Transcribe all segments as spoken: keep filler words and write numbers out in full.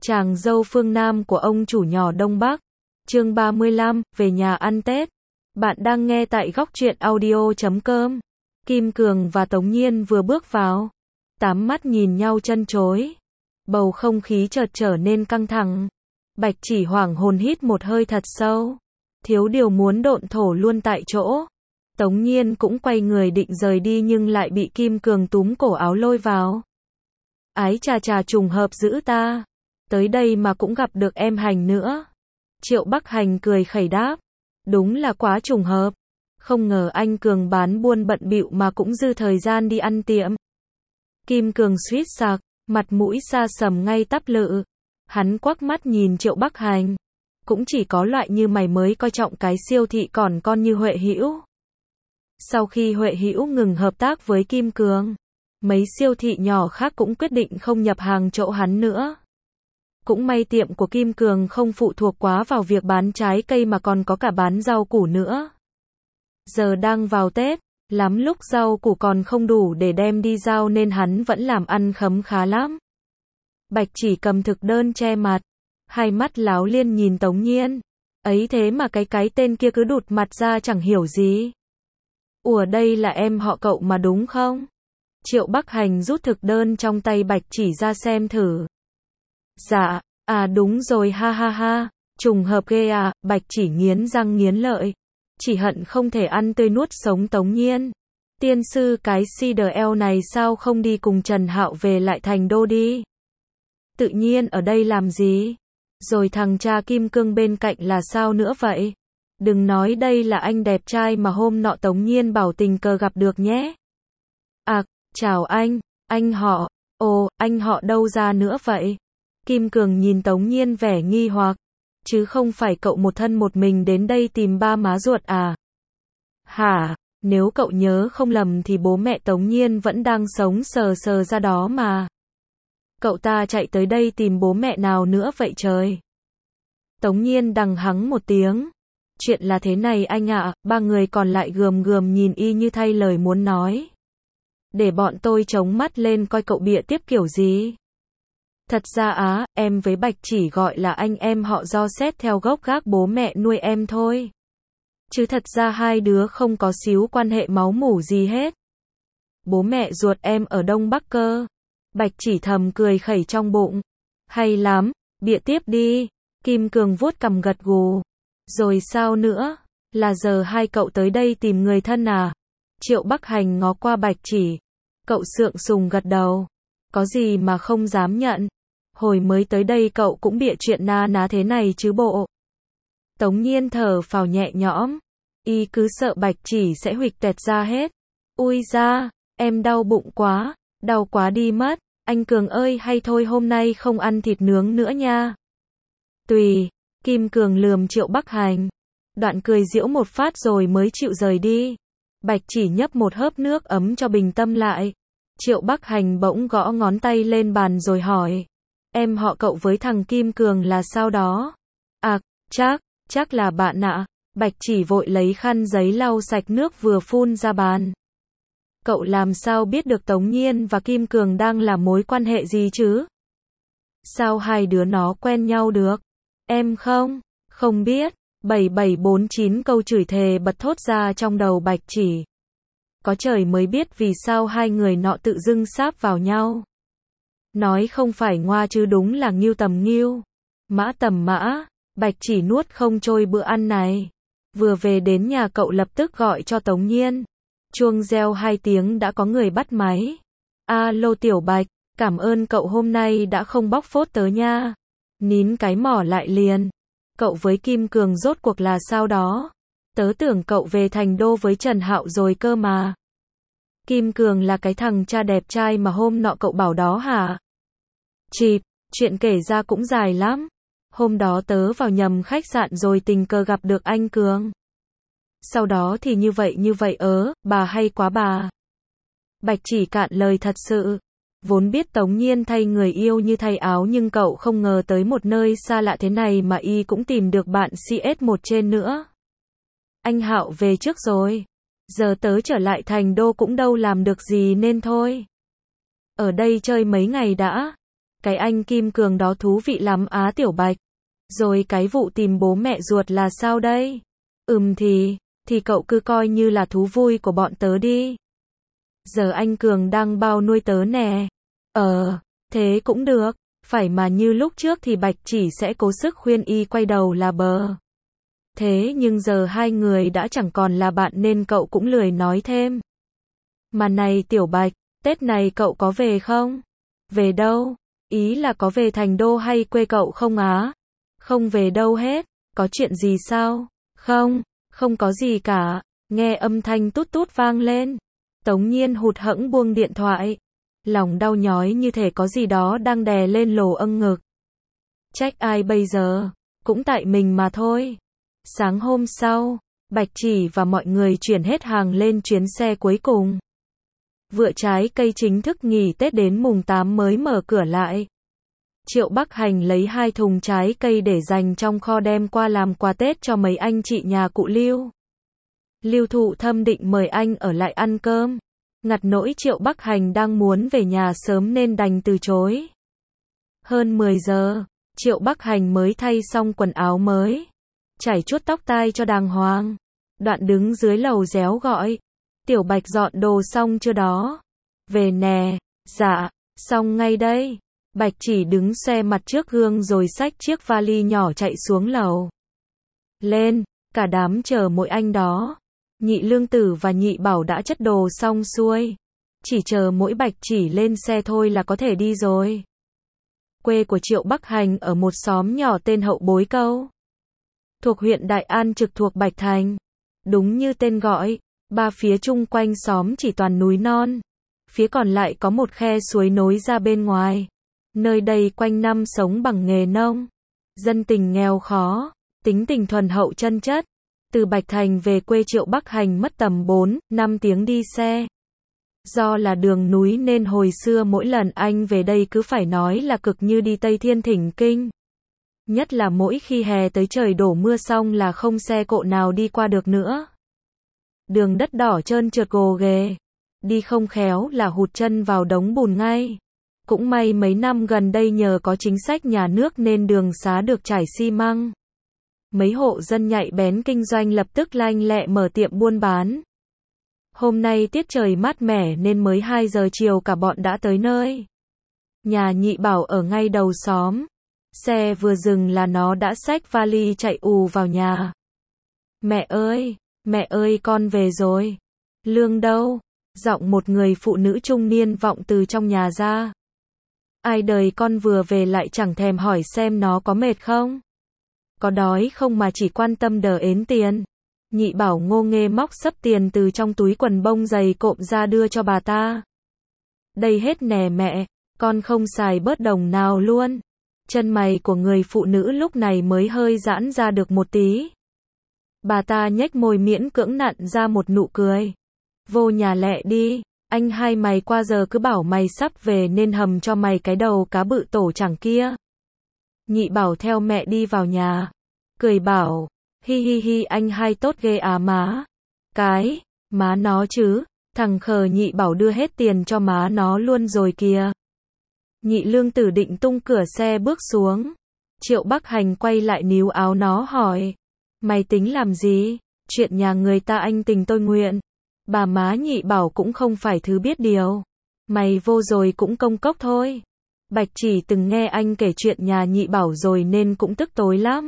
Chàng dâu phương Nam của ông chủ nhỏ Đông Bắc. Chương ba mươi lăm, về nhà ăn Tết. Bạn đang nghe tại góc truyện audio chấm com. Kim Cường và Tống Nhiên vừa bước vào. Tám mắt nhìn nhau chân chối. Bầu không khí chợt trở nên căng thẳng. Bạch Chỉ hoảng hồn hít một hơi thật sâu. Thiếu điều muốn độn thổ luôn tại chỗ. Tống Nhiên cũng quay người định rời đi nhưng lại bị Kim Cường túm cổ áo lôi vào. Ái chà chà, trùng hợp dữ ta. Tới đây mà cũng gặp được em Hành nữa. Triệu Bắc Hành cười khẩy đáp. Đúng là quá trùng hợp. Không ngờ anh Cường bán buôn bận bịu mà cũng dư thời gian đi ăn tiệm. Kim Cường suýt sặc, mặt mũi sa sầm ngay tắp lự. Hắn quắc mắt nhìn Triệu Bắc Hành. Cũng chỉ có loại như mày mới coi trọng cái siêu thị còn con như Huệ Hữu. Sau khi Huệ Hữu ngừng hợp tác với Kim Cường, mấy siêu thị nhỏ khác cũng quyết định không nhập hàng chỗ hắn nữa. Cũng may tiệm của Kim Cường không phụ thuộc quá vào việc bán trái cây mà còn có cả bán rau củ nữa. Giờ đang vào Tết, lắm lúc rau củ còn không đủ để đem đi giao nên hắn vẫn làm ăn khấm khá lắm. Bạch Chỉ cầm thực đơn che mặt, hai mắt láo liên nhìn Tống Nhiên. Ấy thế mà cái cái tên kia cứ đụt mặt ra chẳng hiểu gì. Ủa, đây là em họ cậu mà đúng không? Triệu Bắc Hành rút thực đơn trong tay Bạch Chỉ ra xem thử. Dạ, à đúng rồi, ha ha ha, trùng hợp ghê à. Bạch Chỉ nghiến răng nghiến lợi. Chỉ hận không thể ăn tươi nuốt sống Tống Nhiên. Tiên sư cái xê đê lờ này sao không đi cùng Trần Hạo về lại thành đô đi? Tự nhiên ở đây làm gì? Rồi thằng cha Kim Cương bên cạnh là sao nữa vậy? Đừng nói đây là anh đẹp trai mà hôm nọ Tống Nhiên bảo tình cờ gặp được nhé. À, chào anh, anh họ. Ồ, anh họ đâu ra nữa vậy? Kim Cường nhìn Tống Nhiên vẻ nghi hoặc. Chứ không phải cậu một thân một mình đến đây tìm ba má ruột à? Hả, nếu cậu nhớ không lầm thì bố mẹ Tống Nhiên vẫn đang sống sờ sờ ra đó mà. Cậu ta chạy tới đây tìm bố mẹ nào nữa vậy trời? Tống Nhiên đằng hắng một tiếng. Chuyện là thế này anh ạ, à, ba người còn lại gườm gườm nhìn y như thay lời muốn nói. Để bọn tôi chống mắt lên coi cậu bịa tiếp kiểu gì. Thật ra á, em với Bạch Chỉ gọi là anh em họ do xét theo gốc gác bố mẹ nuôi em thôi. Chứ thật ra hai đứa không có xíu quan hệ máu mủ gì hết. Bố mẹ ruột em ở Đông Bắc cơ. Bạch Chỉ thầm cười khẩy trong bụng. Hay lắm, bịa tiếp đi. Kim Cường vuốt cằm gật gù. Rồi sao nữa? Là giờ hai cậu tới đây tìm người thân à? Triệu Bắc Hành ngó qua Bạch Chỉ. Cậu sượng sùng gật đầu. Có gì mà không dám nhận. Hồi mới tới đây cậu cũng bịa chuyện na ná thế này chứ bộ. Tống Nhiên thở phào nhẹ nhõm. Y cứ sợ Bạch Chỉ sẽ huỵch tẹt ra hết. Ui da, em đau bụng quá. Đau quá đi mất. Anh Cường ơi, hay thôi hôm nay không ăn thịt nướng nữa nha. Tùy. Kim Cường lườm Triệu Bắc Hành. Đoạn cười giễu một phát rồi mới chịu rời đi. Bạch Chỉ nhấp một hớp nước ấm cho bình tâm lại. Triệu Bắc Hành bỗng gõ ngón tay lên bàn rồi hỏi. Em họ cậu với thằng Kim Cường là sao đó? À, chắc, chắc là bạn ạ. Bạch Chỉ vội lấy khăn giấy lau sạch nước vừa phun ra bàn. Cậu làm sao biết được Tống Nhiên và Kim Cường đang là mối quan hệ gì chứ? Sao hai đứa nó quen nhau được? Em không, không biết. bảy bảy bốn chín câu chửi thề bật thốt ra trong đầu Bạch Chỉ. Có trời mới biết vì sao hai người nọ tự dưng sáp vào nhau. Nói không phải ngoa chứ đúng là nghiêu tầm nghiêu. Mã tầm mã. Bạch Chỉ nuốt không trôi bữa ăn này. Vừa về đến nhà cậu lập tức gọi cho Tống Nhiên. Chuông reo hai tiếng đã có người bắt máy. Alo Tiểu Bạch, cảm ơn cậu hôm nay đã không bóc phốt tớ nha. Nín cái mỏ lại liền. Cậu với Kim Cường rốt cuộc là sao đó? Tớ tưởng cậu về thành đô với Trần Hạo rồi cơ mà. Kim Cường là cái thằng cha đẹp trai mà hôm nọ cậu bảo đó hả? Chịp, chuyện kể ra cũng dài lắm. Hôm đó tớ vào nhầm khách sạn rồi tình cờ gặp được anh Cường. Sau đó thì như vậy như vậy ớ, bà hay quá bà. Bạch Chỉ cạn lời thật sự. Vốn biết Tống Nhiên thay người yêu như thay áo nhưng cậu không ngờ tới một nơi xa lạ thế này mà y cũng tìm được bạn xê ét một trên nữa. Anh Hạo về trước rồi. Giờ tớ trở lại thành đô cũng đâu làm được gì nên thôi. Ở đây chơi mấy ngày đã. cái anh Kim Cường đó thú vị lắm á Tiểu Bạch. Rồi cái vụ tìm bố mẹ ruột là sao đây? Ừm thì, thì cậu cứ coi như là thú vui của bọn tớ đi. Giờ anh Cường đang bao nuôi tớ nè. Ờ, thế cũng được, phải mà như lúc trước thì Bạch chỉ sẽ cố sức khuyên y quay đầu là bờ. Thế nhưng giờ hai người đã chẳng còn là bạn nên cậu cũng lười nói thêm. Mà này Tiểu Bạch, Tết này cậu có về không? Về đâu? Ý là có về thành đô hay quê cậu không á? Không về đâu hết, có chuyện gì sao? Không, không có gì cả. Nghe âm thanh tút tút vang lên. Tống Nhiên hụt hẫng buông điện thoại. Lòng đau nhói như thể có gì đó đang đè lên lồ âng ngực. Trách ai bây giờ? Cũng tại mình mà thôi. Sáng hôm sau, Bạch Chỉ và mọi người chuyển hết hàng lên chuyến xe cuối cùng. Vựa trái cây chính thức nghỉ Tết đến mùng tám mới mở cửa lại. Triệu Bắc Hành lấy hai thùng trái cây để dành trong kho đem qua làm quà Tết cho mấy anh chị nhà cụ Lưu. Lưu Thụ Thâm định mời anh ở lại ăn cơm. Ngặt nỗi Triệu Bắc Hành đang muốn về nhà sớm nên đành từ chối. Hơn mười giờ, Triệu Bắc Hành mới thay xong quần áo mới. Chải chuốt tóc tai cho đàng hoàng. Đoạn đứng dưới lầu réo gọi. Tiểu Bạch dọn đồ xong chưa đó? Về nè. Dạ, xong ngay đây. Bạch Chỉ đứng xe mặt trước gương rồi xách chiếc vali nhỏ chạy xuống lầu. Lên, cả đám chờ mỗi anh đó. Nhị Lương Tử và Nhị Bảo đã chất đồ xong xuôi. Chỉ chờ mỗi Bạch Chỉ lên xe thôi là có thể đi rồi. Quê của Triệu Bắc Hành ở một xóm nhỏ tên Hậu Bối Câu. Thuộc huyện Đại An trực thuộc Bạch Thành. Đúng như tên gọi, ba phía chung quanh xóm chỉ toàn núi non. Phía còn lại có một khe suối nối ra bên ngoài. Nơi đây quanh năm sống bằng nghề nông. Dân tình nghèo khó, tính tình thuần hậu chân chất. Từ Bạch Thành về quê Triệu Bắc Hành mất tầm bốn, năm tiếng đi xe. Do là đường núi nên hồi xưa mỗi lần anh về đây cứ phải nói là cực như đi Tây Thiên Thỉnh Kinh. Nhất là mỗi khi hè tới trời đổ mưa xong là không xe cộ nào đi qua được nữa. Đường đất đỏ trơn trượt gồ ghề. Đi không khéo là hụt chân vào đống bùn ngay. Cũng may mấy năm gần đây nhờ có chính sách nhà nước nên đường xá được trải xi măng. Mấy hộ dân nhạy bén kinh doanh lập tức lanh lẹ mở tiệm buôn bán. Hôm nay tiết trời mát mẻ nên mới hai giờ chiều cả bọn đã tới nơi. Nhà Nhị Bảo ở ngay đầu xóm. Xe vừa dừng là nó đã xách vali chạy ù vào nhà. Mẹ ơi, mẹ ơi con về rồi. Lương đâu? Giọng một người phụ nữ trung niên vọng từ trong nhà ra. Ai đời con vừa về lại chẳng thèm hỏi xem nó có mệt không? Có đói không mà chỉ quan tâm đờ ến tiền. Nhị Bảo ngô nghê móc xấp tiền từ trong túi quần bông dày cộm ra đưa cho bà ta. Đây hết nè mẹ, con không xài bớt đồng nào luôn. Chân mày của người phụ nữ lúc này mới hơi giãn ra được một tí. Bà ta nhếch môi miễn cưỡng nặn ra một nụ cười. Vô nhà lẹ đi, anh hai mày qua giờ cứ bảo mày sắp về nên hầm cho mày cái đầu cá bự tổ chẳng kia. Nhị Bảo theo mẹ đi vào nhà. Cười bảo, hi hi hi anh hai tốt ghê à má. Cái, má nó chứ, thằng khờ Nhị Bảo đưa hết tiền cho má nó luôn rồi kìa. Nhị Lương Tử định tung cửa xe bước xuống. Triệu Bắc Hành quay lại níu áo nó hỏi. Mày tính làm gì? Chuyện nhà người ta anh tình tôi nguyện. Bà má Nhị Bảo cũng không phải thứ biết điều. Mày vô rồi cũng công cốc thôi. Bạch Chỉ từng nghe anh kể chuyện nhà Nhị Bảo rồi nên cũng tức tối lắm.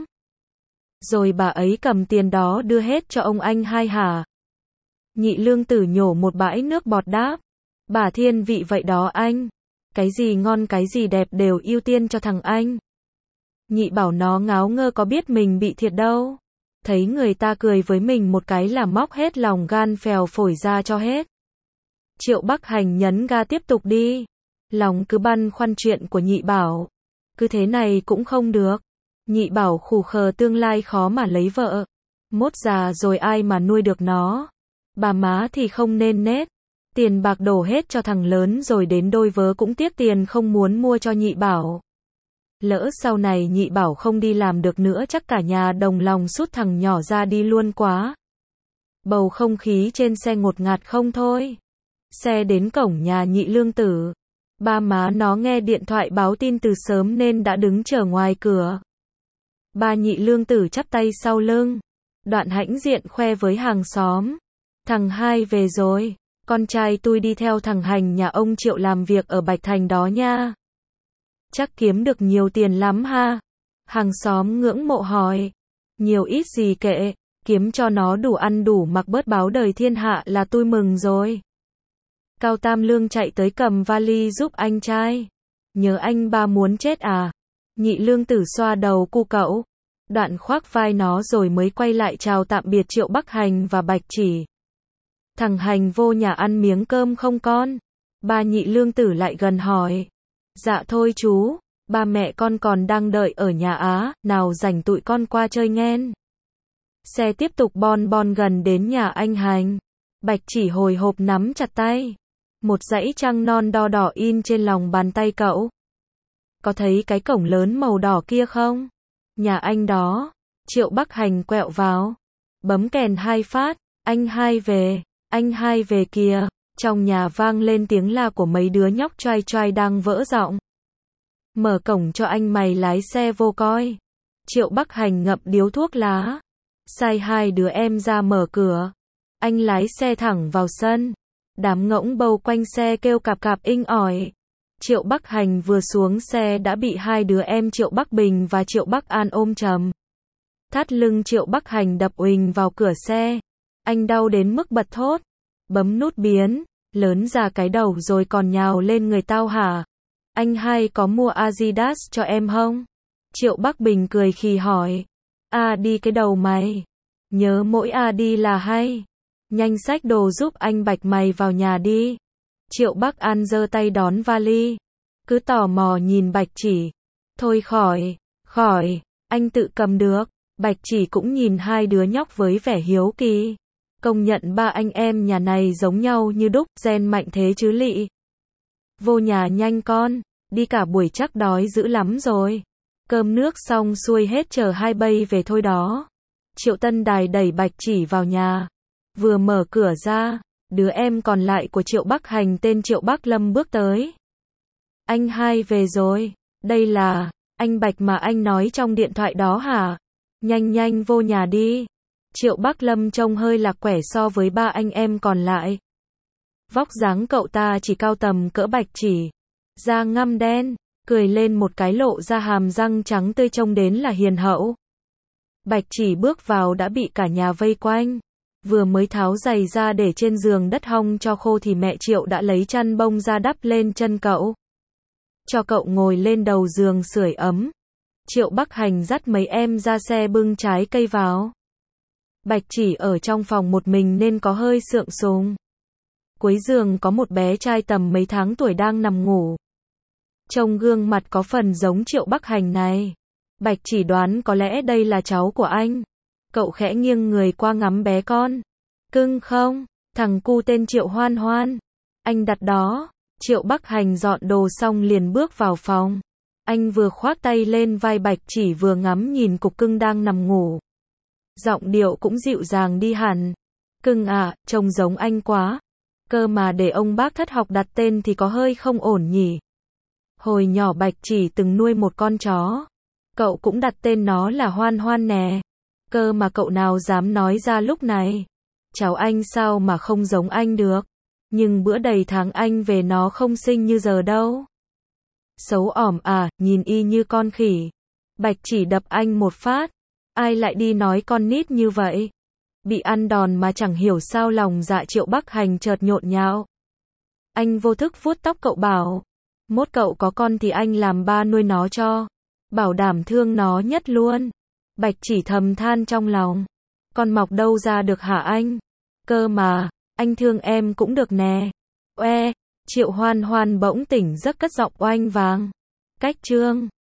Rồi bà ấy cầm tiền đó đưa hết cho ông anh hai hả? Nhị Lương Tử nhổ một bãi nước bọt đáp. Bà thiên vị vậy đó anh. Cái gì ngon cái gì đẹp đều ưu tiên cho thằng anh. Nhị Bảo nó ngáo ngơ có biết mình bị thiệt đâu. Thấy người ta cười với mình một cái là móc hết lòng gan phèo phổi ra cho hết. Triệu Bắc Hành nhấn ga tiếp tục đi. Lòng cứ băn khoăn chuyện của Nhị Bảo. Cứ thế này cũng không được. Nhị Bảo khù khờ tương lai khó mà lấy vợ. Mốt già rồi ai mà nuôi được nó. Bà má thì không nên nết. Tiền bạc đổ hết cho thằng lớn rồi đến đôi vớ cũng tiếc tiền không muốn mua cho Nhị Bảo. Lỡ sau này Nhị Bảo không đi làm được nữa chắc cả nhà đồng lòng sút thằng nhỏ ra đi luôn quá. Bầu không khí trên xe ngột ngạt không thôi. Xe đến cổng nhà Nhị Lương Tử. Ba má nó nghe điện thoại báo tin từ sớm nên đã đứng chờ ngoài cửa. Ba nhị lương tử chắp tay sau lưng. Đoạn hãnh diện khoe với hàng xóm. Thằng hai về rồi. Con trai tôi đi theo thằng Hành nhà ông Triệu làm việc ở Bạch Thành đó nha. Chắc kiếm được nhiều tiền lắm ha. Hàng xóm ngưỡng mộ hỏi. Nhiều ít gì kệ, kiếm cho nó đủ ăn đủ mặc bớt báo đời thiên hạ là tôi mừng rồi. Cao Tam Lương chạy tới cầm vali giúp anh trai. Nhớ anh ba muốn chết à? Nhị lương tử xoa đầu cu cậu. Đoạn khoác vai nó rồi mới quay lại chào tạm biệt Triệu Bắc Hành và Bạch Chỉ. Thằng Hành vô nhà ăn miếng cơm không con? Ba nhị lương tử lại gần hỏi. Dạ thôi chú, ba mẹ con còn đang đợi ở nhà á, nào rảnh tụi con qua chơi nghen. Xe tiếp tục bon bon gần đến nhà anh Hành. Bạch Chỉ hồi hộp nắm chặt tay. Một dãy trăng non đo đỏ in trên lòng bàn tay cậu. Có thấy cái cổng lớn màu đỏ kia không? Nhà anh đó. Triệu Bắc Hành quẹo vào. Bấm kèn hai phát. Anh hai về. Anh hai về kìa. Trong nhà vang lên tiếng la của mấy đứa nhóc choai choai đang vỡ giọng. Mở cổng cho anh mày lái xe vô coi. Triệu Bắc Hành ngậm điếu thuốc lá. Sai hai đứa em ra mở cửa. Anh lái xe thẳng vào sân. Đám ngỗng bầu quanh xe kêu cạp cạp inh ỏi. Triệu Bắc Hành vừa xuống xe đã bị hai đứa em Triệu Bắc Bình và Triệu Bắc An ôm chầm. Thắt lưng Triệu Bắc Hành đập uỳnh vào cửa xe. Anh đau đến mức bật thốt. Bấm nút biến, lớn ra cái đầu rồi còn nhào lên người tao hả? Anh hai có mua Adidas cho em không? Triệu Bắc Bình cười khì hỏi. À đi cái đầu mày. Nhớ mỗi Adi là hay. Nhanh xách đồ giúp anh Bạch mày vào nhà đi. Triệu Bắc An giơ tay đón vali. Cứ tò mò nhìn Bạch Chỉ. Thôi khỏi, khỏi, anh tự cầm được. Bạch Chỉ cũng nhìn hai đứa nhóc với vẻ hiếu kỳ. Công nhận ba anh em nhà này giống nhau như đúc, gen mạnh thế chứ lị. Vô nhà nhanh con, đi cả buổi chắc đói dữ lắm rồi. Cơm nước xong xuôi hết chờ hai bay về thôi đó. Triệu Tân Đài đẩy Bạch Chỉ vào nhà. Vừa mở cửa ra, đứa em còn lại của Triệu Bắc Hành tên Triệu Bắc Lâm bước tới. Anh hai về rồi, đây là, anh Bạch mà anh nói trong điện thoại đó hả? Nhanh nhanh vô nhà đi. Triệu Bắc Lâm trông hơi lạc quẻ so với ba anh em còn lại. Vóc dáng cậu ta chỉ cao tầm cỡ Bạch Chỉ. Da ngăm đen, cười lên một cái lộ ra hàm răng trắng tươi trông đến là hiền hậu. Bạch Chỉ bước vào đã bị cả nhà vây quanh. Vừa mới tháo giày ra để trên giường đất hong cho khô thì mẹ Triệu đã lấy chăn bông ra đắp lên chân cậu. Cho cậu ngồi lên đầu giường sưởi ấm. Triệu Bắc Hành dắt mấy em ra xe bưng trái cây vào. Bạch Chỉ ở trong phòng một mình nên có hơi sượng sùng. Cuối giường có một bé trai tầm mấy tháng tuổi đang nằm ngủ. Trông gương mặt có phần giống Triệu Bắc Hành này. Bạch Chỉ đoán có lẽ đây là cháu của anh. Cậu khẽ nghiêng người qua ngắm bé con. Cưng không? Thằng cu tên Triệu Hoan Hoan. Anh đặt đó. Triệu Bắc Hành dọn đồ xong liền bước vào phòng. Anh vừa khoác tay lên vai Bạch Chỉ vừa ngắm nhìn cục cưng đang nằm ngủ. Giọng điệu cũng dịu dàng đi hẳn. Cưng à, trông giống anh quá. Cơ mà để ông bác thất học đặt tên thì có hơi không ổn nhỉ. Hồi nhỏ Bạch Chỉ từng nuôi một con chó. Cậu cũng đặt tên nó là Hoan Hoan nè. Cơ mà cậu nào dám nói ra lúc này. Cháu anh sao mà không giống anh được. Nhưng bữa đầy tháng anh về nó không xinh như giờ đâu. Xấu ỏm à, nhìn y như con khỉ. Bạch Chỉ đập anh một phát. Ai lại đi nói con nít như vậy? Bị ăn đòn mà chẳng hiểu sao lòng dạ Triệu Bắc Hành chợt nhộn nhạo. Anh vô thức vuốt tóc cậu bảo. Mốt cậu có con thì anh làm ba nuôi nó cho. Bảo đảm thương nó nhất luôn. Bạch Chỉ thầm than trong lòng. Con mọc đâu ra được hả anh? Cơ mà, anh thương em cũng được nè. Oe, Triệu Hoan Hoan bỗng tỉnh giấc cất giọng oanh vàng. Cách trương.